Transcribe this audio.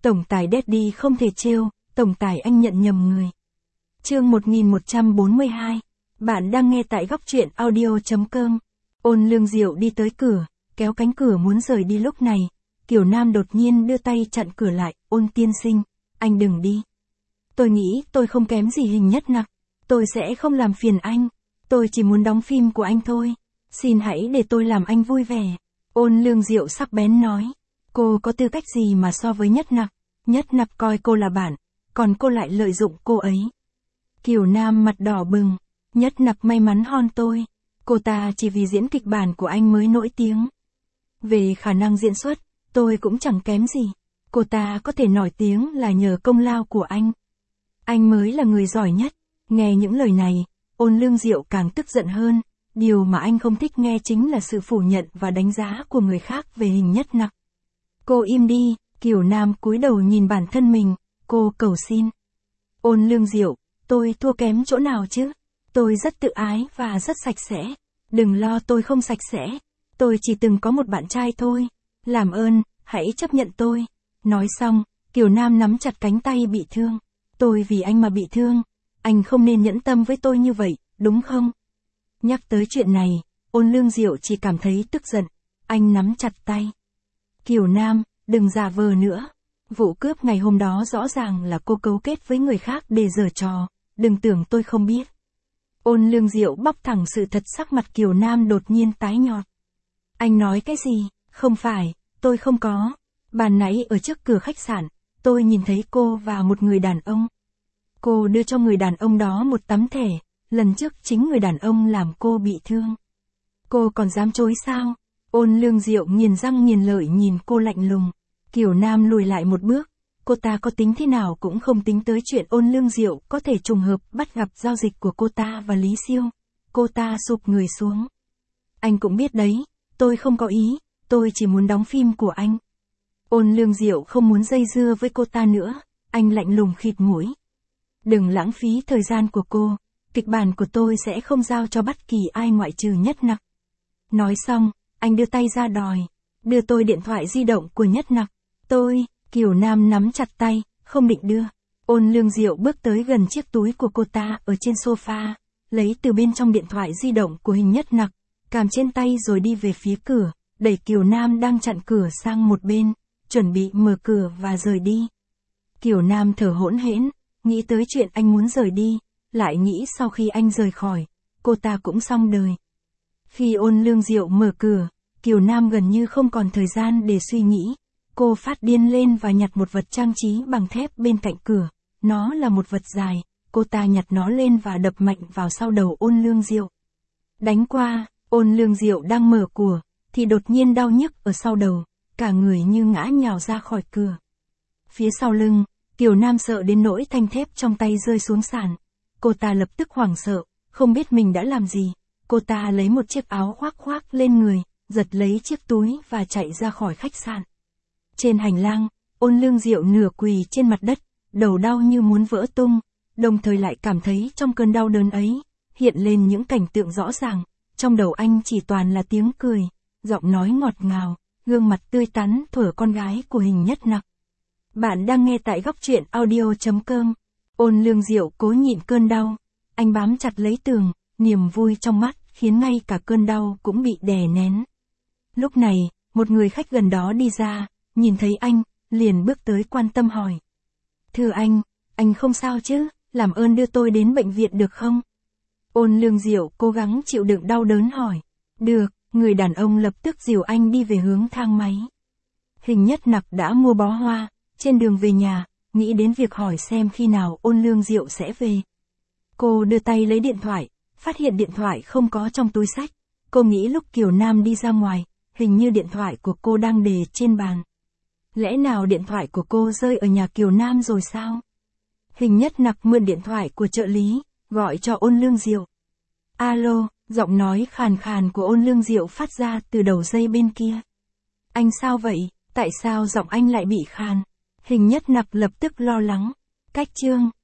Tổng tài Daddy không thể trêu, tổng tài anh nhận nhầm người. Chương 1142. Bạn đang nghe tại góc truyện audio.com. Ôn Lương Diệu đi tới cửa, kéo cánh cửa muốn rời đi lúc này. Kiều Nam đột nhiên đưa tay chặn cửa lại. Ôn tiên sinh, anh đừng đi. Tôi nghĩ tôi không kém gì Hình Nhất Nặc. Tôi sẽ không làm phiền anh. Tôi chỉ muốn đóng phim của anh thôi. Xin hãy để tôi làm anh vui vẻ. Ôn Lương Diệu sắc bén nói. Cô có tư cách gì mà so với Nhất Nặc? Nhất Nặc coi cô là bạn, còn cô lại lợi dụng cô ấy. Kiều Nam mặt đỏ bừng. Nhất Nặc may mắn hơn tôi. Cô ta chỉ vì diễn kịch bản của anh mới nổi tiếng. Về khả năng diễn xuất, tôi cũng chẳng kém gì. Cô ta có thể nổi tiếng là nhờ công lao của anh. Anh mới là người giỏi nhất. Nghe những lời này, Ôn Lương Diệu càng tức giận hơn. Điều mà anh không thích nghe chính là sự phủ nhận và đánh giá của người khác về Hình Nhất Nặc. Cô im đi. Kiều Nam cúi đầu nhìn bản thân mình, cô cầu xin. Ôn Lương Diệu, tôi thua kém chỗ nào chứ? Tôi rất tự ái và rất sạch sẽ. Đừng lo, tôi không sạch sẽ. Tôi chỉ từng có một bạn trai thôi. Làm ơn, hãy chấp nhận tôi. Nói xong, Kiều Nam nắm chặt cánh tay bị thương. Tôi vì anh mà bị thương. Anh không nên nhẫn tâm với tôi như vậy, đúng không? Nhắc tới chuyện này, Ôn Lương Diệu chỉ cảm thấy tức giận. Anh nắm chặt tay. Kiều Nam, đừng giả vờ nữa. Vụ cướp ngày hôm đó rõ ràng là cô cấu kết với người khác để giở trò. Đừng tưởng tôi không biết. Ôn Lương Diệu bóc thẳng sự thật, sắc mặt Kiều Nam đột nhiên tái nhợt. Anh nói cái gì? Không phải, tôi không có. Ban nãy ở trước cửa khách sạn, tôi nhìn thấy cô và một người đàn ông. Cô đưa cho người đàn ông đó một tấm thẻ. Lần trước chính người đàn ông làm cô bị thương. Cô còn dám chối sao? Ôn Lương Diệu nghiền răng nghiền lợi nhìn cô lạnh lùng. Kiều Nam lùi lại một bước. Cô ta có tính thế nào cũng không tính tới chuyện Ôn Lương Diệu có thể trùng hợp bắt gặp giao dịch của cô ta và Lý Siêu. Cô ta sụp người xuống. Anh cũng biết đấy, tôi không có ý, tôi chỉ muốn đóng phim của anh. Ôn Lương Diệu không muốn dây dưa với cô ta nữa, anh lạnh lùng khịt mũi. Đừng lãng phí thời gian của cô, kịch bản của tôi sẽ không giao cho bất kỳ ai ngoại trừ Nhất Nặc. Nói xong, anh đưa tay ra đòi. Đưa tôi điện thoại di động của Nhất Nặc. Kiều Nam nắm chặt tay, không định đưa. Ôn Lương Diệu bước tới gần chiếc túi của cô ta ở trên sofa, lấy từ bên trong điện thoại di động của Hình Nhất Nặc, cầm trên tay rồi đi về phía cửa, đẩy Kiều Nam đang chặn cửa sang một bên, chuẩn bị mở cửa và rời đi. Kiều Nam thở hổn hển, nghĩ tới chuyện anh muốn rời đi, lại nghĩ sau khi anh rời khỏi, cô ta cũng xong đời. Khi Ôn Lương Diệu mở cửa, Kiều Nam gần như không còn thời gian để suy nghĩ. Cô phát điên lên và nhặt một vật trang trí bằng thép bên cạnh cửa. Nó là một vật dài, cô ta nhặt nó lên và đập mạnh vào sau đầu Ôn Lương Diệu. Đánh qua, Ôn Lương Diệu đang mở cửa, thì đột nhiên đau nhức ở sau đầu, cả người như ngã nhào ra khỏi cửa. Phía sau lưng, Kiều Nam sợ đến nỗi thanh thép trong tay rơi xuống sàn. Cô ta lập tức hoảng sợ, không biết mình đã làm gì. Cô ta lấy một chiếc áo khoác lên người, giật lấy chiếc túi và chạy ra khỏi khách sạn. Trên hành lang, Ôn Lương Diệu nửa quỳ trên mặt đất, đầu đau như muốn vỡ tung, đồng thời lại cảm thấy trong cơn đau đớn ấy, hiện lên những cảnh tượng rõ ràng, trong đầu anh chỉ toàn là tiếng cười, giọng nói ngọt ngào, gương mặt tươi tắn thuở con gái của Hình Nhất Nặc. Bạn đang nghe tại góc truyện audio.com. Ôn Lương Diệu cố nhịn cơn đau, anh bám chặt lấy tường, niềm vui trong mắt khiến ngay cả cơn đau cũng bị đè nén. Lúc này, một người khách gần đó đi ra, nhìn thấy anh, liền bước tới quan tâm hỏi. Thưa anh không sao chứ, làm ơn đưa tôi đến bệnh viện được không? Ôn Lương Diệu cố gắng chịu đựng đau đớn hỏi. Được, người đàn ông lập tức dìu anh đi về hướng thang máy. Hình Nhất Nặc đã mua bó hoa, trên đường về nhà, nghĩ đến việc hỏi xem khi nào Ôn Lương Diệu sẽ về. Cô đưa tay lấy điện thoại, phát hiện điện thoại không có trong túi xách. Cô nghĩ lúc Kiều Nam đi ra ngoài, hình như điện thoại của cô đang để trên bàn. Lẽ nào điện thoại của cô rơi ở nhà Kiều Nam rồi sao? Hình Nhất Nặc mượn điện thoại của trợ lý, gọi cho Ôn Lương Diệu. Alo, giọng nói khàn khàn của Ôn Lương Diệu phát ra từ đầu dây bên kia. Anh sao vậy? Tại sao giọng anh lại bị khàn? Hình Nhất Nặc lập tức lo lắng. Cách chương